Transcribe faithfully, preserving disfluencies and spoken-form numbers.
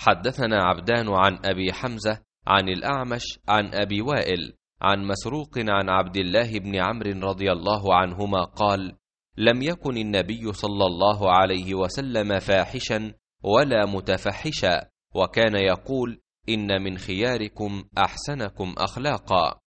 حدثنا عبدان عن أبي حمزة عن الأعمش عن أبي وائل عن مسروق عن عبد الله بن عمرو رضي الله عنهما قال: لم يكن النبي صلى الله عليه وسلم فاحشا ولا متفحشا، وكان يقول: إن من خياركم أحسنكم أخلاقا.